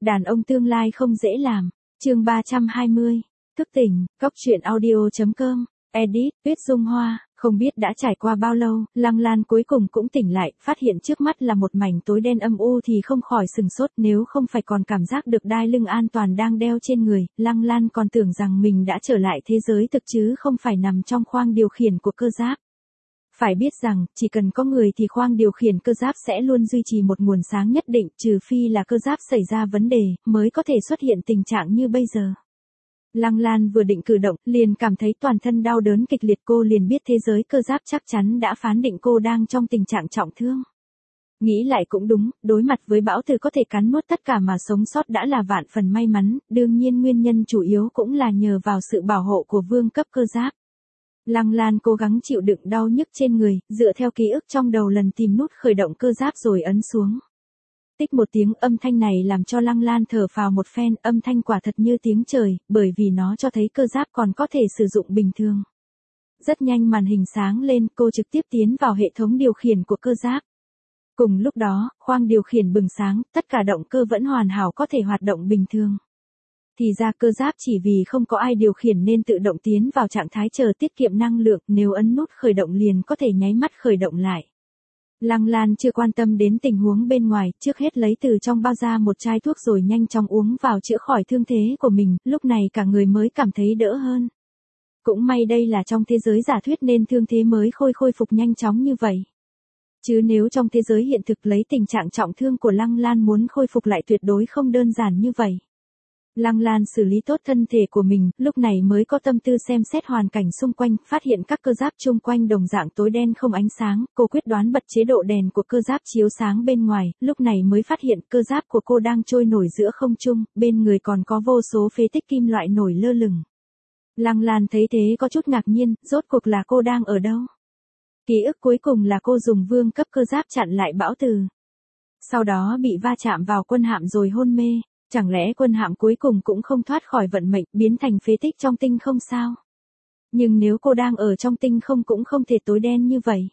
Đàn ông tương lai không dễ làm. Chương 320. Thức tỉnh, Cóc truyện audio.com. Edit, Tuyết Dung Hoa. Không biết đã trải qua bao lâu, Lăng Lan cuối cùng cũng tỉnh lại, phát hiện trước mắt là một mảnh tối đen âm u thì không khỏi sừng sốt, nếu không phải còn cảm giác được đai lưng an toàn đang đeo trên người, Lăng Lan còn tưởng rằng mình đã trở lại thế giới thực chứ không phải nằm trong khoang điều khiển của cơ giáp. Phải biết rằng, chỉ cần có người thì khoang điều khiển cơ giáp sẽ luôn duy trì một nguồn sáng nhất định, trừ phi là cơ giáp xảy ra vấn đề, mới có thể xuất hiện tình trạng như bây giờ. Lăng Lan vừa định cử động, liền cảm thấy toàn thân đau đớn kịch liệt, cô liền biết thế giới cơ giáp chắc chắn đã phán định cô đang trong tình trạng trọng thương. Nghĩ lại cũng đúng, đối mặt với bão từ có thể cắn nuốt tất cả mà sống sót đã là vạn phần may mắn, đương nhiên nguyên nhân chủ yếu cũng là nhờ vào sự bảo hộ của vương cấp cơ giáp. Lăng Lan cố gắng chịu đựng đau nhức trên người, dựa theo ký ức trong đầu lần tìm nút khởi động cơ giáp rồi ấn xuống. Tích một tiếng, âm thanh này làm cho Lăng Lan thở phào một phen, âm thanh quả thật như tiếng trời, bởi vì nó cho thấy cơ giáp còn có thể sử dụng bình thường. Rất nhanh màn hình sáng lên, cô trực tiếp tiến vào hệ thống điều khiển của cơ giáp. Cùng lúc đó, khoang điều khiển bừng sáng, tất cả động cơ vẫn hoàn hảo có thể hoạt động bình thường. Thì ra cơ giáp chỉ vì không có ai điều khiển nên tự động tiến vào trạng thái chờ tiết kiệm năng lượng, nếu ấn nút khởi động liền có thể nháy mắt khởi động lại. Lăng Lan chưa quan tâm đến tình huống bên ngoài, trước hết lấy từ trong bao ra một chai thuốc rồi nhanh chóng uống vào chữa khỏi thương thế của mình, lúc này cả người mới cảm thấy đỡ hơn. Cũng may đây là trong thế giới giả thuyết nên thương thế mới khôi phục nhanh chóng như vậy. Chứ nếu trong thế giới hiện thực lấy tình trạng trọng thương của Lăng Lan muốn khôi phục lại tuyệt đối không đơn giản như vậy. Lăng Lan xử lý tốt thân thể của mình, lúc này mới có tâm tư xem xét hoàn cảnh xung quanh, phát hiện các cơ giáp chung quanh đồng dạng tối đen không ánh sáng, cô quyết đoán bật chế độ đèn của cơ giáp chiếu sáng bên ngoài, lúc này mới phát hiện cơ giáp của cô đang trôi nổi giữa không trung, bên người còn có vô số phế tích kim loại nổi lơ lửng. Lăng Lan thấy thế có chút ngạc nhiên, rốt cuộc là cô đang ở đâu? Ký ức cuối cùng là cô dùng vương cấp cơ giáp chặn lại bão từ. Sau đó bị va chạm vào quân hạm rồi hôn mê. Chẳng lẽ quân hạm cuối cùng cũng không thoát khỏi vận mệnh, biến thành phế tích trong tinh không sao? Nhưng nếu cô đang ở trong tinh không cũng không thể tối đen như vậy.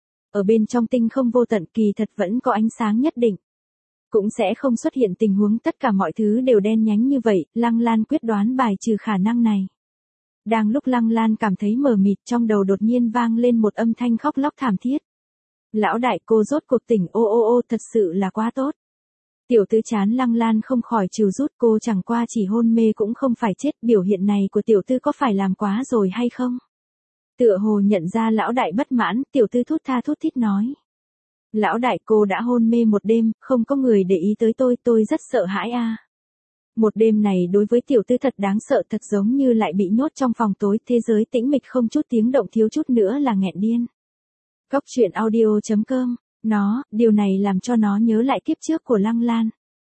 Ở bên trong tinh không vô tận kỳ thật vẫn có ánh sáng nhất định. Cũng sẽ không xuất hiện tình huống tất cả mọi thứ đều đen nhánh như vậy, Lăng Lan quyết đoán bài trừ khả năng này. Đang lúc Lăng Lan cảm thấy mờ mịt, trong đầu đột nhiên vang lên một âm thanh khóc lóc thảm thiết. Lão đại, cô rốt cuộc tỉnh, ô, thật sự là quá tốt. Tiểu tứ chán Lăng Lan không khỏi trừ rút, cô chẳng qua chỉ hôn mê cũng không phải chết, biểu hiện này của tiểu tư có phải làm quá rồi hay không? Tựa hồ nhận ra lão đại bất mãn, tiểu tư thút tha thút thít nói. Lão đại, cô đã hôn mê một đêm, không có người để ý tới tôi rất sợ hãi a. Một đêm này đối với tiểu tư thật đáng sợ, thật giống như lại bị nhốt trong phòng tối, thế giới tĩnh mịch không chút tiếng động, thiếu chút nữa là nghẹn điên. Cóc truyện audio.com. Điều này làm cho nó nhớ lại kiếp trước của Lăng Lan.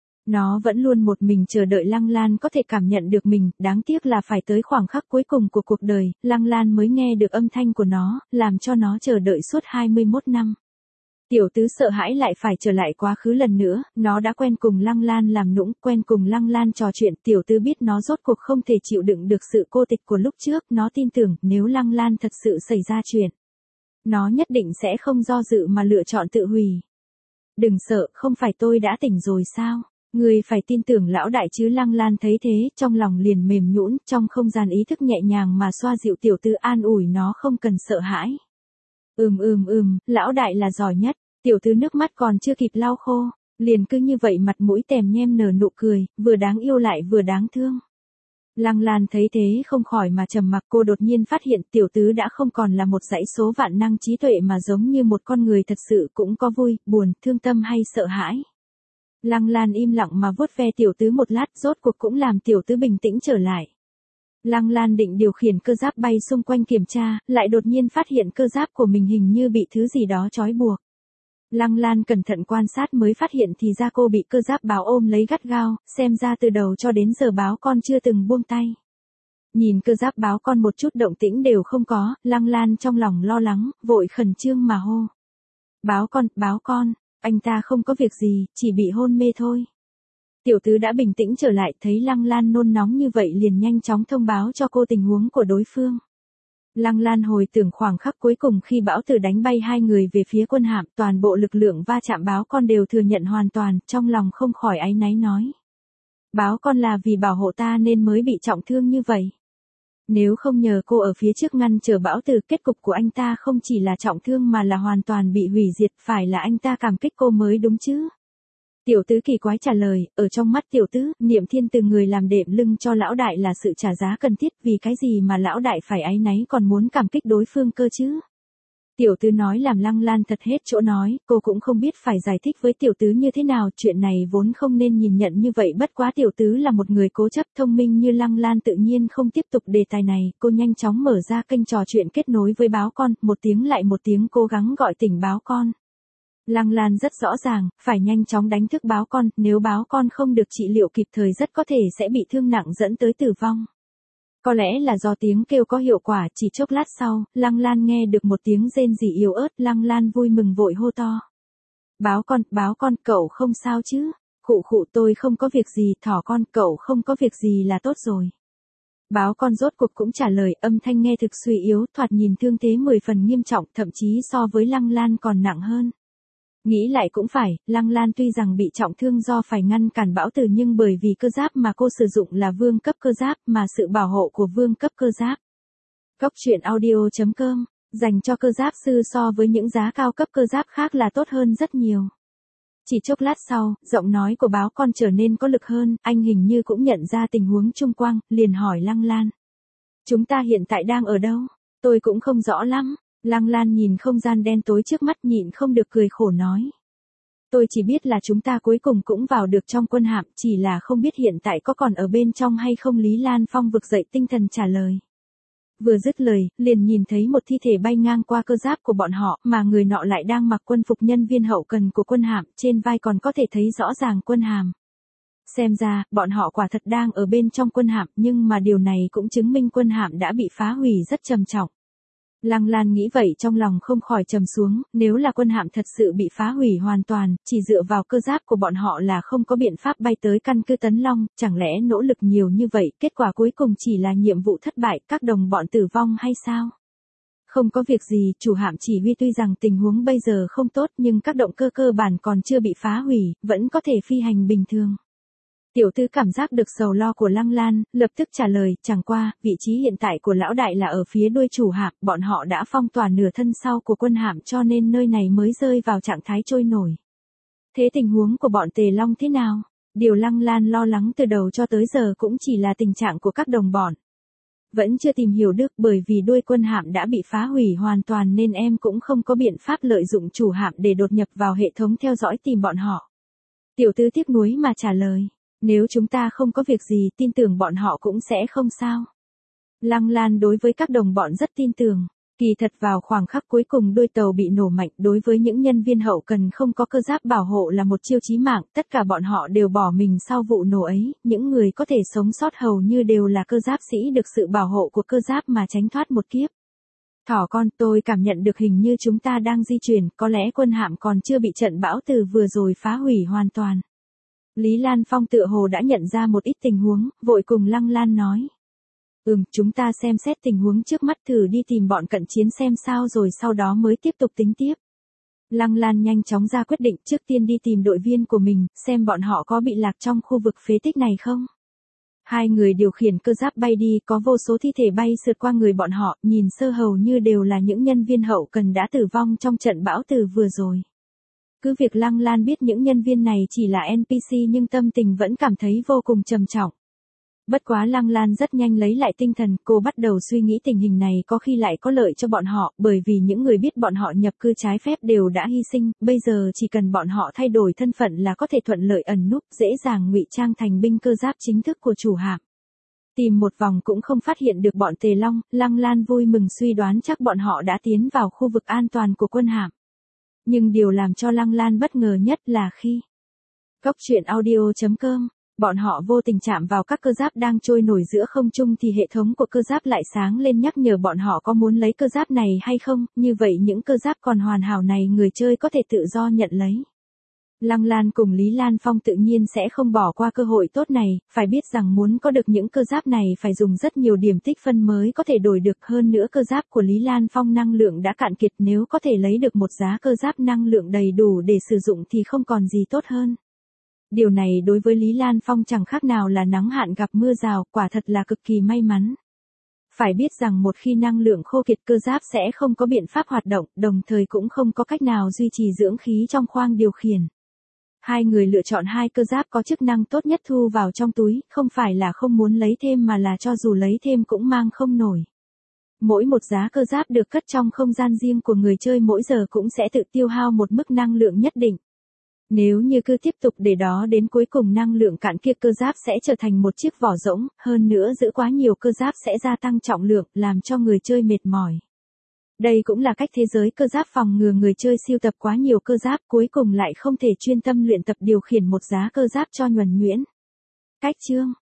Nó vẫn luôn một mình chờ đợi Lăng Lan có thể cảm nhận được mình, đáng tiếc là phải tới khoảng khắc cuối cùng của cuộc đời, Lăng Lan mới nghe được âm thanh của nó, làm cho nó chờ đợi suốt 21 năm. Tiểu tứ sợ hãi lại phải trở lại quá khứ lần nữa, nó đã quen cùng Lăng Lan làm nũng, quen cùng Lăng Lan trò chuyện, tiểu tứ biết nó rốt cuộc không thể chịu đựng được sự cô tịch của lúc trước, nó tin tưởng nếu Lăng Lan thật sự xảy ra chuyện. Nó nhất định sẽ không do dự mà lựa chọn tự hủy. Đừng sợ, không phải tôi đã tỉnh rồi sao? Người phải tin tưởng lão đại chứ. Lăng Lan thấy thế, trong lòng liền mềm nhũn, trong không gian ý thức nhẹ nhàng mà xoa dịu tiểu tư, an ủi nó không cần sợ hãi. Lão đại là giỏi nhất. Tiểu tư nước mắt còn chưa kịp lau khô, liền cứ như vậy mặt mũi tèm nhem nở nụ cười, vừa đáng yêu lại vừa đáng thương. Lăng Lan thấy thế không khỏi mà trầm mặc, cô đột nhiên phát hiện tiểu tứ đã không còn là một dãy số vạn năng trí tuệ mà giống như một con người thật sự, cũng có vui, buồn, thương tâm hay sợ hãi. Lăng Lan im lặng mà vuốt ve tiểu tứ một lát, rốt cuộc cũng làm tiểu tứ bình tĩnh trở lại. Lăng Lan định điều khiển cơ giáp bay xung quanh kiểm tra, lại đột nhiên phát hiện cơ giáp của mình hình như bị thứ gì đó trói buộc. Lăng Lan cẩn thận quan sát mới phát hiện thì ra cô bị cơ giáp báo ôm lấy gắt gao, xem ra từ đầu cho đến giờ báo con chưa từng buông tay. Nhìn cơ giáp báo con một chút động tĩnh đều không có, Lăng Lan trong lòng lo lắng, vội khẩn trương mà hô. Báo con, anh ta không có việc gì, chỉ bị hôn mê thôi. Tiểu tứ đã bình tĩnh trở lại, thấy Lăng Lan nôn nóng như vậy liền nhanh chóng thông báo cho cô tình huống của đối phương. Lăng Lan hồi tưởng khoảng khắc cuối cùng khi bão từ đánh bay hai người về phía quân hạm, toàn bộ lực lượng va chạm báo con đều thừa nhận hoàn toàn, trong lòng không khỏi áy náy nói. Báo con là vì bảo hộ ta nên mới bị trọng thương như vậy. Nếu không nhờ cô ở phía trước ngăn trở Bão Từ, kết cục của anh ta không chỉ là trọng thương mà là hoàn toàn bị hủy diệt, phải là anh ta cảm kích cô mới đúng chứ. Tiểu tứ kỳ quái trả lời, ở trong mắt tiểu tứ, Niệm Thiên từ người làm đệm lưng cho lão đại là sự trả giá cần thiết, vì cái gì mà lão đại phải áy náy còn muốn cảm kích đối phương cơ chứ. Tiểu tứ nói làm Lăng Lan thật hết chỗ nói, cô cũng không biết phải giải thích với tiểu tứ như thế nào, chuyện này vốn không nên nhìn nhận như vậy, bất quá tiểu tứ là một người cố chấp thông minh như Lăng Lan tự nhiên không tiếp tục đề tài này, cô nhanh chóng mở ra kênh trò chuyện kết nối với báo con, một tiếng lại một tiếng cố gắng gọi tỉnh báo con. Lăng Lan rất rõ ràng, phải nhanh chóng đánh thức báo con, nếu báo con không được trị liệu kịp thời rất có thể sẽ bị thương nặng dẫn tới tử vong. Có lẽ là do tiếng kêu có hiệu quả, chỉ chốc lát sau, Lăng Lan nghe được một tiếng rên rỉ yếu ớt, Lăng Lan vui mừng vội hô to. Báo con, cậu không sao chứ? Khụ khụ, tôi không có việc gì, thỏ con, cậu không có việc gì là tốt rồi. Báo con rốt cuộc cũng trả lời, âm thanh nghe thực suy yếu, thoạt nhìn thương thế 10 phần nghiêm trọng, thậm chí so với Lăng Lan còn nặng hơn. Nghĩ lại cũng phải, Lăng Lan tuy rằng bị trọng thương do phải ngăn cản Bão Từ nhưng bởi vì cơ giáp mà cô sử dụng là vương cấp cơ giáp mà sự bảo hộ của vương cấp cơ giáp. Cốc truyện audio.com, dành cho cơ giáp sư so với những giá cao cấp cơ giáp khác là tốt hơn rất nhiều. Chỉ chốc lát sau, giọng nói của báo con trở nên có lực hơn, anh hình như cũng nhận ra tình huống chung quanh, liền hỏi Lăng Lan. Chúng ta hiện tại đang ở đâu? Tôi cũng không rõ lắm. Lăng Lan nhìn không gian đen tối trước mắt nhịn không được cười khổ nói. Tôi chỉ biết là chúng ta cuối cùng cũng vào được trong quân hạm, chỉ là không biết hiện tại có còn ở bên trong hay không. Lý Lan Phong vực dậy tinh thần trả lời. Vừa dứt lời, liền nhìn thấy một thi thể bay ngang qua cơ giáp của bọn họ, mà người nọ lại đang mặc quân phục nhân viên hậu cần của quân hạm, trên vai còn có thể thấy rõ ràng quân hàm. Xem ra, bọn họ quả thật đang ở bên trong quân hạm, nhưng mà điều này cũng chứng minh quân hạm đã bị phá hủy rất trầm trọng. Lăng Lan nghĩ vậy trong lòng không khỏi trầm xuống, nếu là quân hạm thật sự bị phá hủy hoàn toàn, chỉ dựa vào cơ giáp của bọn họ là không có biện pháp bay tới căn cứ Tấn Long, chẳng lẽ nỗ lực nhiều như vậy, kết quả cuối cùng chỉ là nhiệm vụ thất bại, các đồng bọn tử vong hay sao? Không có việc gì, chủ hạm chỉ huy tuy rằng tình huống bây giờ không tốt nhưng các động cơ cơ bản còn chưa bị phá hủy, vẫn có thể phi hành bình thường. Tiểu tứ cảm giác được sầu lo của Lăng Lan, lập tức trả lời, chẳng qua, vị trí hiện tại của lão đại là ở phía đuôi chủ hạm, bọn họ đã phong tỏa nửa thân sau của quân hạm cho nên nơi này mới rơi vào trạng thái trôi nổi. Thế tình huống của bọn Tề Long thế nào? Điều Lăng Lan lo lắng từ đầu cho tới giờ cũng chỉ là tình trạng của các đồng bọn. Vẫn chưa tìm hiểu được, bởi vì đuôi quân hạm đã bị phá hủy hoàn toàn nên em cũng không có biện pháp lợi dụng chủ hạm để đột nhập vào hệ thống theo dõi tìm bọn họ. Tiểu tứ tiếc nuối mà trả lời. Nếu chúng ta không có việc gì, tin tưởng bọn họ cũng sẽ không sao. Lăng Lan đối với các đồng bọn rất tin tưởng. Kỳ thật vào khoảng khắc cuối cùng đuôi tàu bị nổ mạnh, đối với những nhân viên hậu cần không có cơ giáp bảo hộ là một chiêu chí mạng, tất cả bọn họ đều bỏ mình sau vụ nổ ấy, những người có thể sống sót hầu như đều là cơ giáp sĩ được sự bảo hộ của cơ giáp mà tránh thoát một kiếp. Thỏ con, tôi cảm nhận được hình như chúng ta đang di chuyển, có lẽ quân hạm còn chưa bị trận bão từ vừa rồi phá hủy hoàn toàn. Lý Lan Phong tựa hồ đã nhận ra một ít tình huống, vội cùng Lăng Lan nói. Chúng ta xem xét tình huống trước mắt thử đi tìm bọn cận chiến xem sao rồi sau đó mới tiếp tục tính tiếp. Lăng Lan nhanh chóng ra quyết định trước tiên đi tìm đội viên của mình, xem bọn họ có bị lạc trong khu vực phế tích này không. Hai người điều khiển cơ giáp bay đi, có vô số thi thể bay sượt qua người bọn họ, nhìn sơ hầu như đều là những nhân viên hậu cần đã tử vong trong trận bão từ vừa rồi. Cứ việc Lăng Lan biết những nhân viên này chỉ là NPC nhưng tâm tình vẫn cảm thấy vô cùng trầm trọng. Bất quá Lăng Lan rất nhanh lấy lại tinh thần, cô bắt đầu suy nghĩ tình hình này có khi lại có lợi cho bọn họ, bởi vì những người biết bọn họ nhập cư trái phép đều đã hy sinh, bây giờ chỉ cần bọn họ thay đổi thân phận là có thể thuận lợi ẩn núp, dễ dàng ngụy trang thành binh cơ giáp chính thức của chủ hạm. Tìm một vòng cũng không phát hiện được bọn Tề Long, Lăng Lan vui mừng suy đoán chắc bọn họ đã tiến vào khu vực an toàn của quân hạm. Nhưng điều làm cho Lăng Lan bất ngờ nhất là khi Cốc truyện audio.com, bọn họ vô tình chạm vào các cơ giáp đang trôi nổi giữa không trung thì hệ thống của cơ giáp lại sáng lên nhắc nhở bọn họ có muốn lấy cơ giáp này hay không, như vậy những cơ giáp còn hoàn hảo này người chơi có thể tự do nhận lấy. Lăng Lan cùng Lý Lan Phong tự nhiên sẽ không bỏ qua cơ hội tốt này, phải biết rằng muốn có được những cơ giáp này phải dùng rất nhiều điểm tích phân mới có thể đổi được, hơn nữa cơ giáp của Lý Lan Phong năng lượng đã cạn kiệt, nếu có thể lấy được một giá cơ giáp năng lượng đầy đủ để sử dụng thì không còn gì tốt hơn. Điều này đối với Lý Lan Phong chẳng khác nào là nắng hạn gặp mưa rào, quả thật là cực kỳ may mắn. Phải biết rằng một khi năng lượng khô kiệt cơ giáp sẽ không có biện pháp hoạt động, đồng thời cũng không có cách nào duy trì dưỡng khí trong khoang điều khiển. Hai người lựa chọn hai cơ giáp có chức năng tốt nhất thu vào trong túi, không phải là không muốn lấy thêm mà là cho dù lấy thêm cũng mang không nổi. Mỗi một giá cơ giáp được cất trong không gian riêng của người chơi mỗi giờ cũng sẽ tự tiêu hao một mức năng lượng nhất định. Nếu như cứ tiếp tục để đó đến cuối cùng năng lượng cạn kiệt cơ giáp sẽ trở thành một chiếc vỏ rỗng, hơn nữa giữ quá nhiều cơ giáp sẽ gia tăng trọng lượng, làm cho người chơi mệt mỏi. Đây cũng là cách thế giới cơ giáp phòng ngừa người chơi sưu tập quá nhiều cơ giáp cuối cùng lại không thể chuyên tâm luyện tập điều khiển một giá cơ giáp cho nhuần nhuyễn. Cách chương